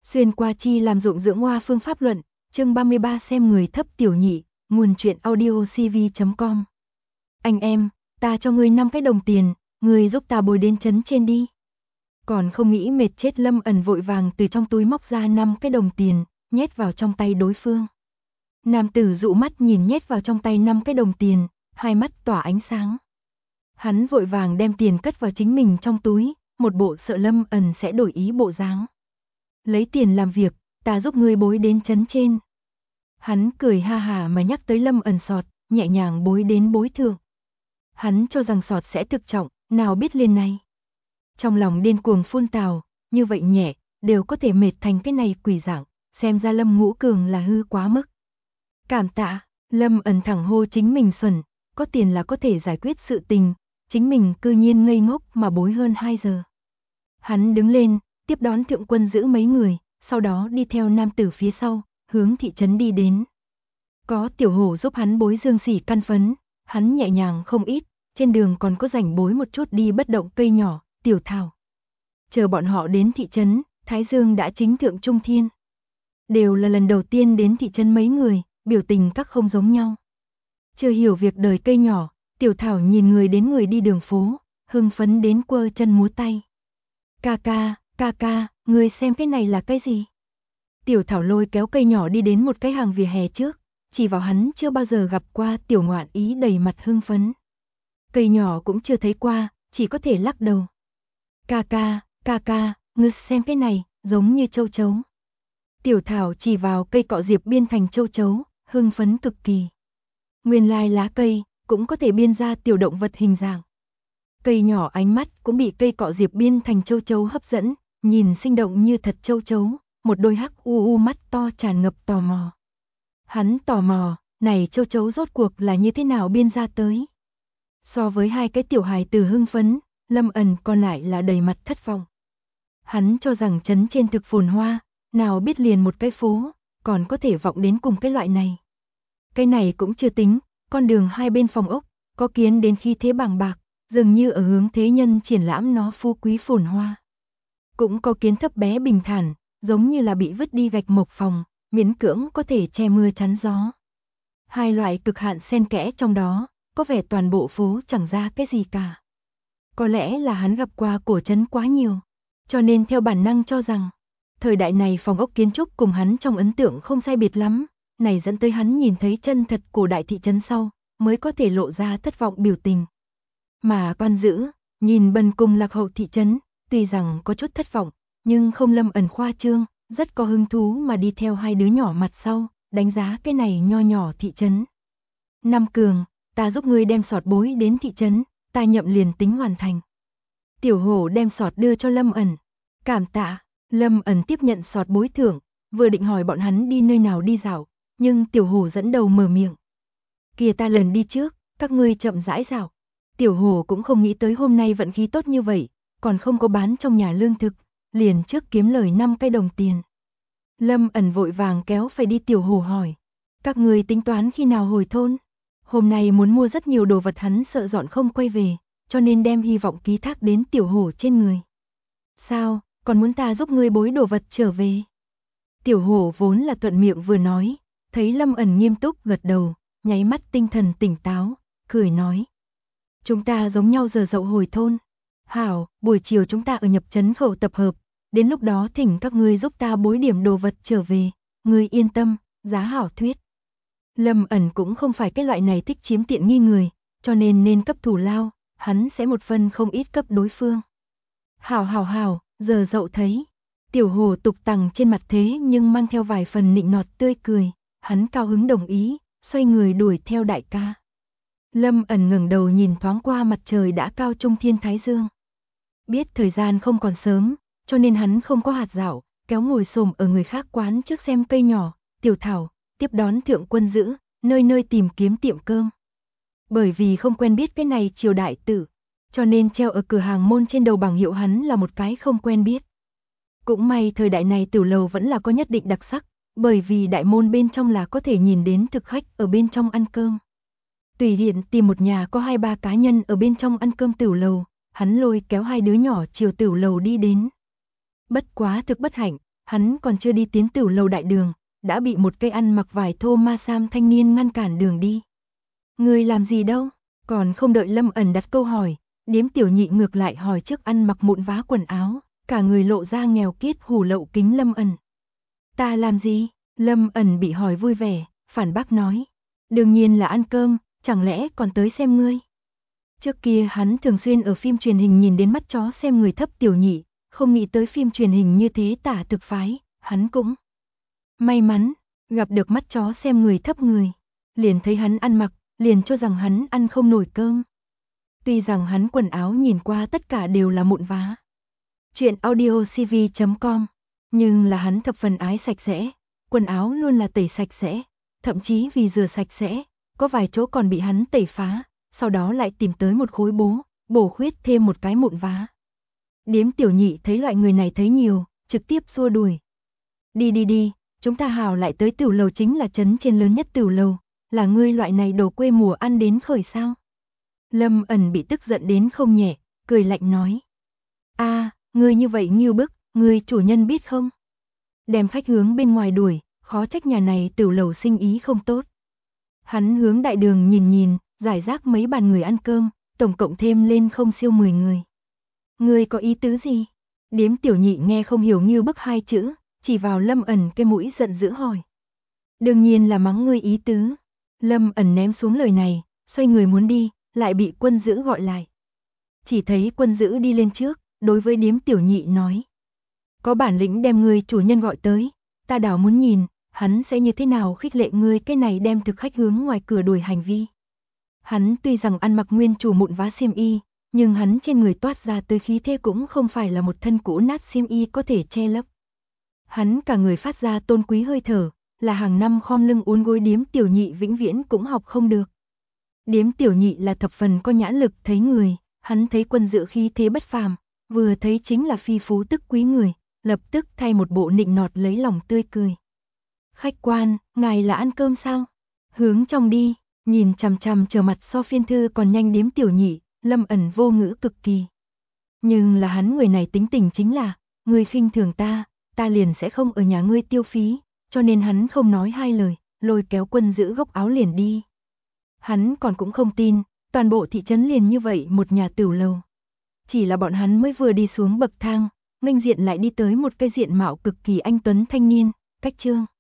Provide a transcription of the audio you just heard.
Xuyên qua chi làm dụng dưỡng hoa phương pháp luận, chương 33 xem người thấp tiểu nhị, nguồn truyện audio cv.com. Anh em, ta cho ngươi 5 cái đồng tiền, ngươi giúp ta bồi đến trấn trên đi. Còn không nghĩ mệt chết, Lâm Ẩn vội vàng từ trong túi móc ra 5 cái đồng tiền, nhét vào trong tay đối phương. Nam tử dụ mắt nhìn nhét vào trong tay 5 cái đồng tiền, hai mắt tỏa ánh sáng. Hắn vội vàng đem tiền cất vào chính mình trong túi, một bộ sợ Lâm Ẩn sẽ đổi ý bộ dáng. Lấy tiền làm việc, ta giúp ngươi bối đến trấn trên. Hắn cười ha hả mà nhắc tới Lâm Ẩn sọt, nhẹ nhàng bối đến bối thượng. Hắn cho rằng sọt sẽ thực trọng, nào biết liền này. Trong lòng điên cuồng phun tào, như vậy nhẹ, đều có thể mệt thành cái này quỷ dạng, xem ra Lâm Ngũ Cường là hư quá mức. Cảm tạ, Lâm Ẩn thẳng hô chính mình xuẩn, có tiền là có thể giải quyết sự tình, chính mình cư nhiên ngây ngốc mà bối hơn 2 giờ. Hắn đứng lên, tiếp đón Thượng Quân giữ mấy người, sau đó đi theo nam tử phía sau, hướng thị trấn đi đến. Có tiểu hổ giúp hắn bối dương xỉ căn phấn, hắn nhẹ nhàng không ít, trên đường còn có rảnh bối một chút đi bất động cây nhỏ, tiểu thảo. Chờ bọn họ đến thị trấn, Thái Dương đã chính thượng trung thiên. Đều là lần đầu tiên đến thị trấn mấy người, biểu tình các không giống nhau. Chưa hiểu việc đời cây nhỏ, tiểu thảo nhìn người đến người đi đường phố, hưng phấn đến quơ chân múa tay. Ca ca, ngươi xem cái này là cái gì? Tiểu thảo lôi kéo cây nhỏ đi đến một cái hàng vỉa hè trước, chỉ vào hắn chưa bao giờ gặp qua tiểu ngoạn ý đầy mặt hưng phấn. Cây nhỏ cũng chưa thấy qua, chỉ có thể lắc đầu. Ca ca, ngươi xem cái này, giống như châu chấu. Tiểu thảo chỉ vào cây cọ diệp biên thành châu chấu, hưng phấn cực kỳ. Nguyên lai lá cây, cũng có thể biên ra tiểu động vật hình dạng. Cây nhỏ ánh mắt cũng bị cây cọ diệp biên thành châu chấu hấp dẫn, nhìn sinh động như thật châu chấu, một đôi hắc u mắt to tràn ngập tò mò. Hắn tò mò, này châu chấu rốt cuộc là như thế nào biên ra tới. So với hai cái tiểu hài tử hưng phấn, Lâm Ẩn còn lại là đầy mặt thất vọng. Hắn cho rằng trấn trên thực phồn hoa, nào biết liền một cái phố, còn có thể vọng đến cùng cái loại này. Cái này cũng chưa tính, con đường hai bên phòng ốc, có kiến đến khi thế bàng bạc, dường như ở hướng thế nhân triển lãm nó phú quý phồn hoa. Cũng có kiến thấp bé bình thản, giống như là bị vứt đi gạch mộc phòng, miễn cưỡng có thể che mưa chắn gió. Hai loại cực hạn xen kẽ trong đó, có vẻ toàn bộ phố chẳng ra cái gì cả. Có lẽ là hắn gặp qua cổ trấn quá nhiều, cho nên theo bản năng cho rằng, thời đại này phòng ốc kiến trúc cùng hắn trong ấn tượng không sai biệt lắm, này dẫn tới hắn nhìn thấy chân thật cổ đại thị trấn sau, mới có thể lộ ra thất vọng biểu tình. Mà quan giữ, nhìn bần cùng lạc hậu thị trấn, tuy rằng có chút thất vọng, nhưng không Lâm Ẩn khoa trương, rất có hứng thú mà đi theo hai đứa nhỏ mặt sau, đánh giá cái này nho nhỏ thị trấn. Nam Cường, ta giúp ngươi đem sọt bối đến thị trấn, ta nhậm liền tính hoàn thành. Tiểu hổ đem sọt đưa cho Lâm Ẩn. Cảm tạ, Lâm Ẩn tiếp nhận sọt bối thưởng, vừa định hỏi bọn hắn đi nơi nào đi dạo, nhưng tiểu hổ dẫn đầu mở miệng. Kìa ta lần đi trước, các ngươi chậm rãi dạo. Tiểu hổ cũng không nghĩ tới hôm nay vận khí tốt như vậy, còn không có bán trong nhà lương thực, liền trước kiếm lời 5 cái đồng tiền. Lâm Ẩn vội vàng kéo phải đi, tiểu hổ hỏi. Các ngươi tính toán khi nào hồi thôn? Hôm nay muốn mua rất nhiều đồ vật, hắn sợ dọn không quay về, cho nên đem hy vọng ký thác đến tiểu hổ trên người. Sao, còn muốn ta giúp ngươi bối đồ vật trở về? Tiểu hổ vốn là thuận miệng vừa nói, thấy Lâm Ẩn nghiêm túc gật đầu, nháy mắt tinh thần tỉnh táo, cười nói. Chúng ta giống nhau giờ dậu hồi thôn. Hảo, buổi chiều chúng ta ở nhập trấn khẩu tập hợp, đến lúc đó thỉnh các ngươi giúp ta bối điểm đồ vật trở về, ngươi yên tâm, giá hảo thuyết. Lâm Ẩn cũng không phải cái loại này thích chiếm tiện nghi người, cho nên cấp thù lao, hắn sẽ một phần không ít cấp đối phương. Hảo, giờ dậu thấy. Tiểu hồ tục tằng trên mặt thế nhưng mang theo vài phần nịnh nọt tươi cười, hắn cao hứng đồng ý, xoay người đuổi theo đại ca. Lâm Ẩn ngẩng đầu nhìn thoáng qua mặt trời đã cao trung thiên thái dương. Biết thời gian không còn sớm, cho nên hắn không có hạt dạo, kéo ngồi xổm ở người khác quán trước xem cây nhỏ, tiểu thảo, tiếp đón Thượng Quân giữ, nơi nơi tìm kiếm tiệm cơm. Bởi vì không quen biết cái này triều đại tử, cho nên treo ở cửa hàng môn trên đầu bảng hiệu hắn là một cái không quen biết. Cũng may thời đại này tiểu lầu vẫn là có nhất định đặc sắc, bởi vì đại môn bên trong là có thể nhìn đến thực khách ở bên trong ăn cơm. Tùy tiện tìm một nhà có 2-3 cá nhân ở bên trong ăn cơm tiểu lầu, hắn lôi kéo hai đứa nhỏ chiều tiểu lầu đi đến. Bất quá thực bất hạnh, Hắn còn chưa đi tiến tửu lầu đại đường, đã bị một cây ăn mặc vải thô ma sam thanh niên ngăn cản đường đi. Ngươi làm gì đâu? Còn không đợi Lâm Ẩn đặt câu hỏi, Điếm Tiểu Nhị ngược lại hỏi trước ăn mặc mụn vá quần áo, cả người lộ ra nghèo kiết hủ lậu kính Lâm Ẩn. Ta làm gì? Lâm Ẩn bị hỏi vui vẻ, phản bác nói. Đương nhiên là ăn cơm, chẳng lẽ còn tới xem ngươi? Trước kia hắn thường xuyên ở phim truyền hình nhìn đến mắt chó xem người thấp Tiểu Nhị, không nghĩ tới phim truyền hình như thế tả thực phái, hắn cũng may mắn, gặp được mắt chó xem người thấp người. Liền thấy hắn ăn mặc, liền cho rằng hắn ăn không nổi cơm. Tuy rằng hắn quần áo nhìn qua tất cả đều là mụn vá. Chuyện audiocv.com, nhưng là hắn thập phần ái sạch sẽ, quần áo luôn là tẩy sạch sẽ, thậm chí vì rửa sạch sẽ, có vài chỗ còn bị hắn tẩy phá, sau đó lại tìm tới một khối bổ khuyết thêm một cái mụn vá. Điếm Tiểu Nhị thấy loại người này thấy nhiều, trực tiếp xua đuổi. Đi, chúng ta hào lại tới tửu lầu, chính là trấn trên lớn nhất tửu lầu, là ngươi loại này đồ quê mùa ăn đến khởi sao? Lâm Ẩn bị tức giận đến không nhẹ, cười lạnh nói. Ngươi như vậy nghêu bức, ngươi chủ nhân biết không? Đem khách hướng bên ngoài đuổi, khó trách nhà này tửu lầu sinh ý không tốt. Hắn hướng đại đường nhìn, giải rác mấy bàn người ăn cơm, tổng cộng thêm lên không siêu 10 người. Ngươi có ý tứ gì? Điếm Tiểu Nhị nghe không hiểu nghêu bức hai chữ, chỉ vào Lâm Ẩn cái mũi giận dữ hỏi. Đương nhiên là mắng ngươi ý tứ. Lâm Ẩn ném xuống lời này, xoay người muốn đi, lại bị Quân Dữ gọi lại. Chỉ thấy Quân Dữ đi lên trước, đối với Điếm Tiểu Nhị nói. Có bản lĩnh đem ngươi chủ nhân gọi tới, ta đảo muốn nhìn, hắn sẽ như thế nào khích lệ ngươi cái này đem thực khách hướng ngoài cửa đuổi hành vi. Hắn tuy rằng ăn mặc nguyên chủ mụn vá xiêm y, nhưng hắn trên người toát ra tới khí thế cũng không phải là một thân cũ nát xiêm y có thể che lấp. Hắn cả người phát ra tôn quý hơi thở, là hàng năm khom lưng uốn gối Điếm Tiểu Nhị vĩnh viễn cũng học không được. Điếm Tiểu Nhị là thập phần có nhãn lực thấy người, hắn thấy Quân Dữ khí thế bất phàm, vừa thấy chính là phi phú tức quý người, lập tức thay một bộ nịnh nọt lấy lòng tươi cười. Khách quan, ngài là ăn cơm sao? Hướng trong đi, nhìn chằm chằm chờ mặt so phiên thư còn nhanh Điếm Tiểu Nhị, Lâm Ẩn vô ngữ cực kỳ. Nhưng là hắn người này tính tình chính là, ngươi khinh thường ta liền sẽ không ở nhà ngươi tiêu phí, cho nên hắn không nói hai lời, lôi kéo Quân Dữ góc áo liền đi. Hắn còn cũng không tin, toàn bộ thị trấn liền như vậy một nhà tửu lầu. Chỉ là bọn hắn mới vừa đi xuống bậc thang, nghênh diện lại đi tới một cái diện mạo cực kỳ anh tuấn thanh niên, Cách Trương.